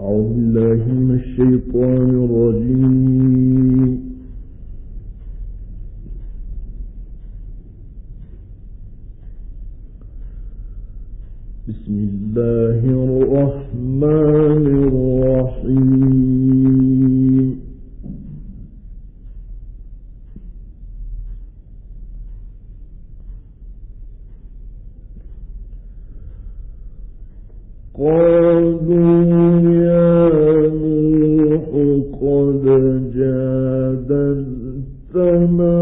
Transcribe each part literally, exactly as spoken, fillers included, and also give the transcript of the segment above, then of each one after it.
أعوذ بالله من الشيطان الرجيم. بسم الله الرحمن الرحيم. قالوا يا نوح قد جادلتنا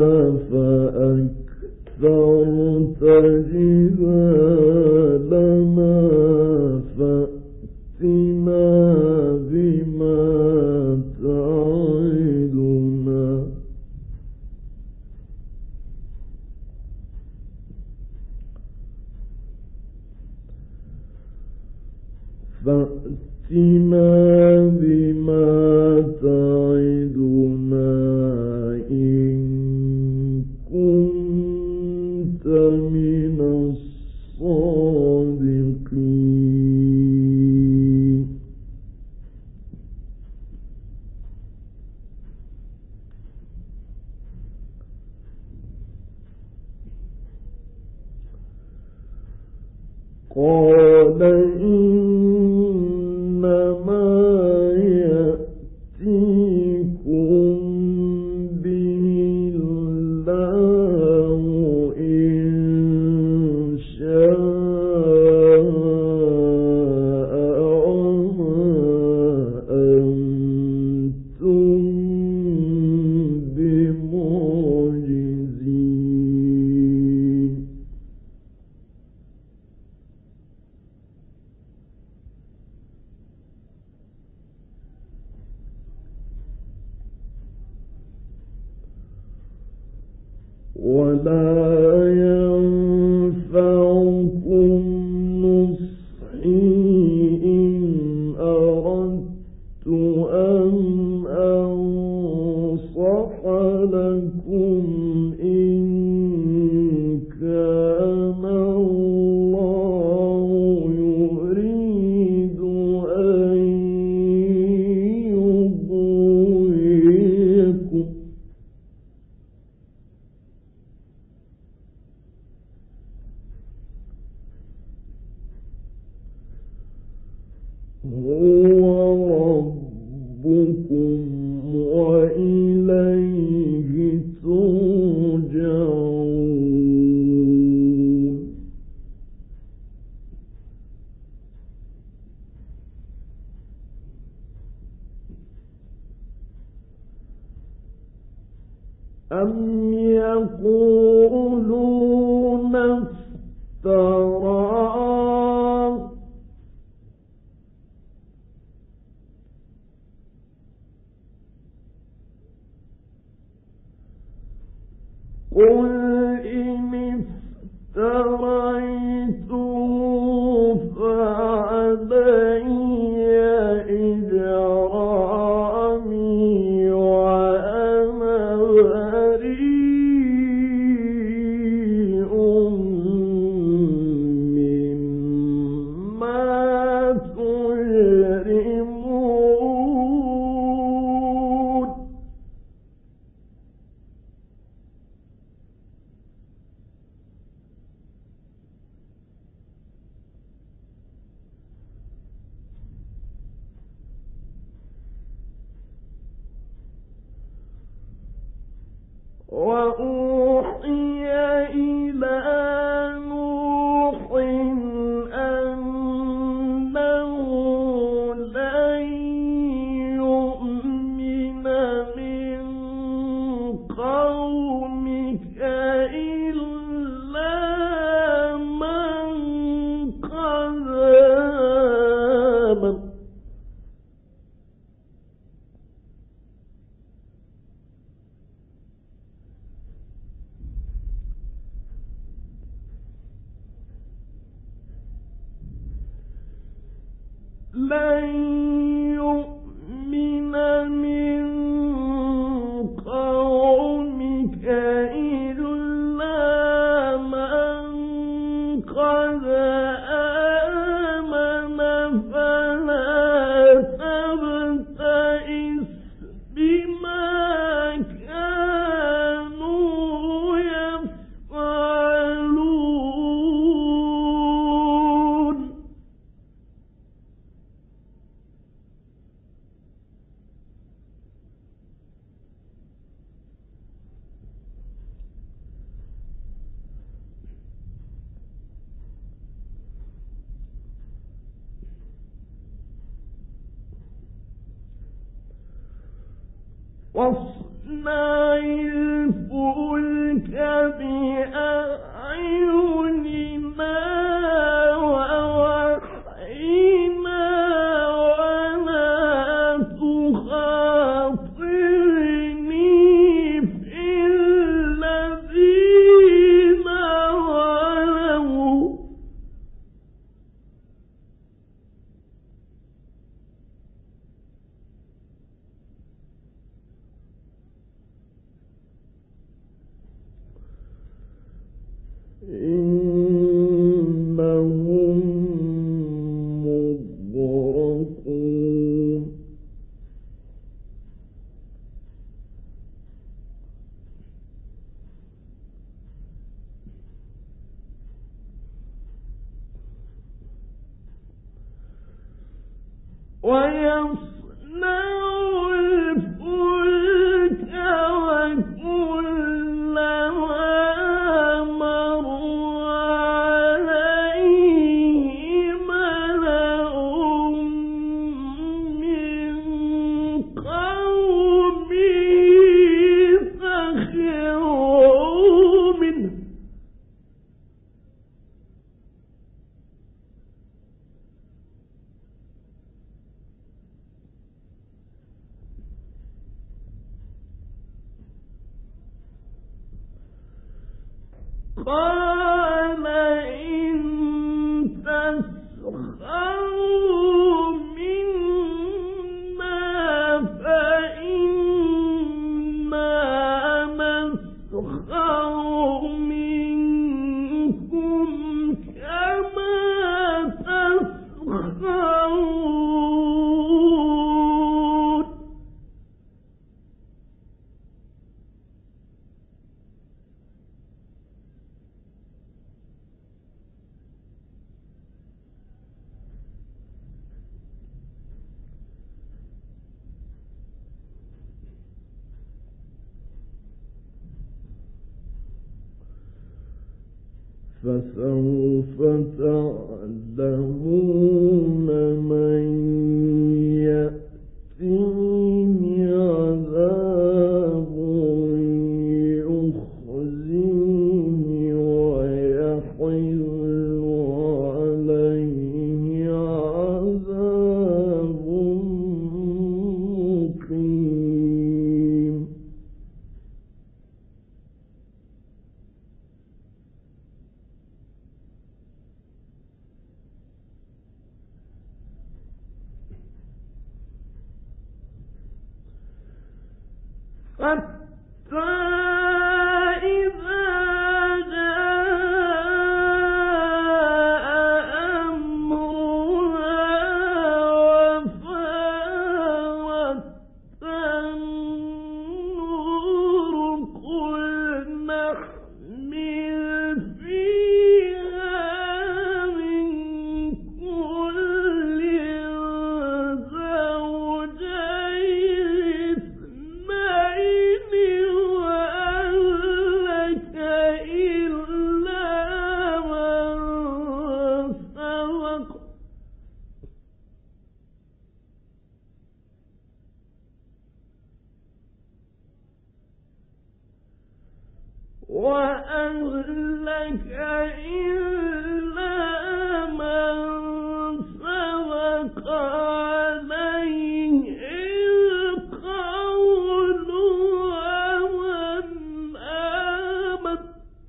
فأكثرت جدالنا فأتنا بما تعدنا فأتنا بما تعدنا إن كنت من الصادقين. قال إنما يأتيكم به الله إن شاء وما أنتم بمعجزين. ولا ينفعكم نصحي إن أردت أن أنصح لكم إن كان الله يريد أن يغويكم. هو ربكم وإليه ترجعون. أم يقولون افتراه قل إن افتريته فعلي إجرامي وأنا بريء مما تجرمون. وأوحي إلى نوح أنه لن يؤمن من قومك إلا من قد آمن. لن يؤمن من قومك إلا من قد آمن فلا واصنع الفلك بأعيننا ووحينا ولا تخاطرني في الذين ظلموا إنهم مغرقون ويصنع الفلك وكلما مر عليه ملأ من قومه سخروا منه قال إن تسخروا منا فإنا نسخر منكم كما تسخرون فسوف تعلمون من يأتيه عذاب يخزيه ويحل عليه عذاب مقيم حتى إذا جاء أمرنا وفارت النور قل نحمل فيها من كل زوجين اثنين وأهلك إلا من سبق وأهلك إلا من سبق عليه القول ومن آمن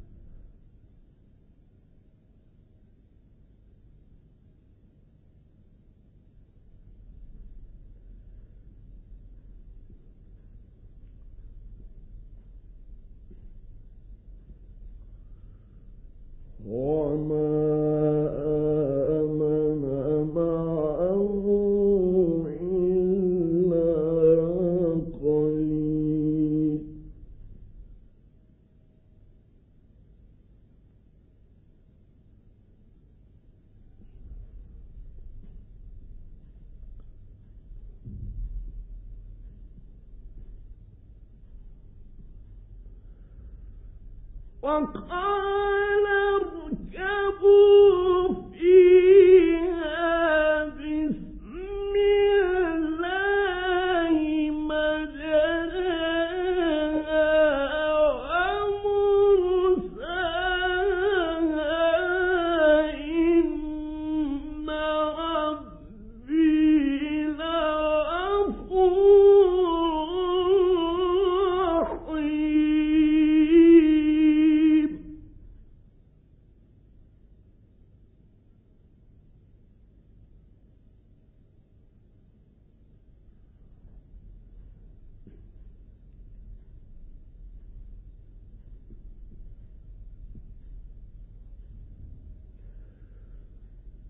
وما آمن معه إلا قليل وقال اركبوا فيها بسم الله مجرى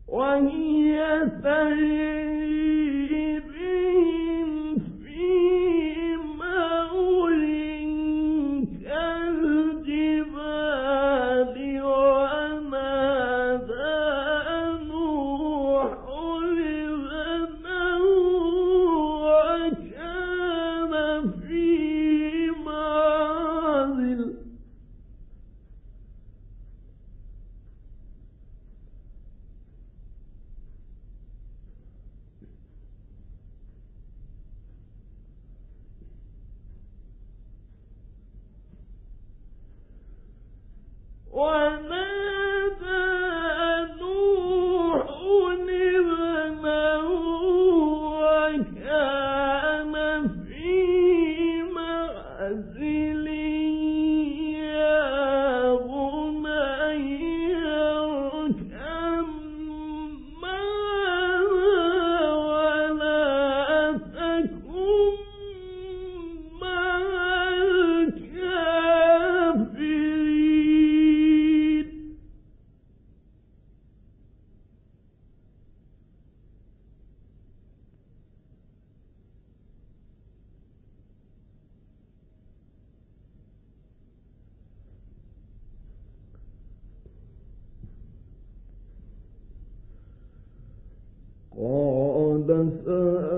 وهي تجري بهم في موج كالجبال ونادى نوح ابنه وكان في معزل ونادى نوح ابنه وكان في معزل يا بني اركب معنا ولا تكن مع الكافرين قال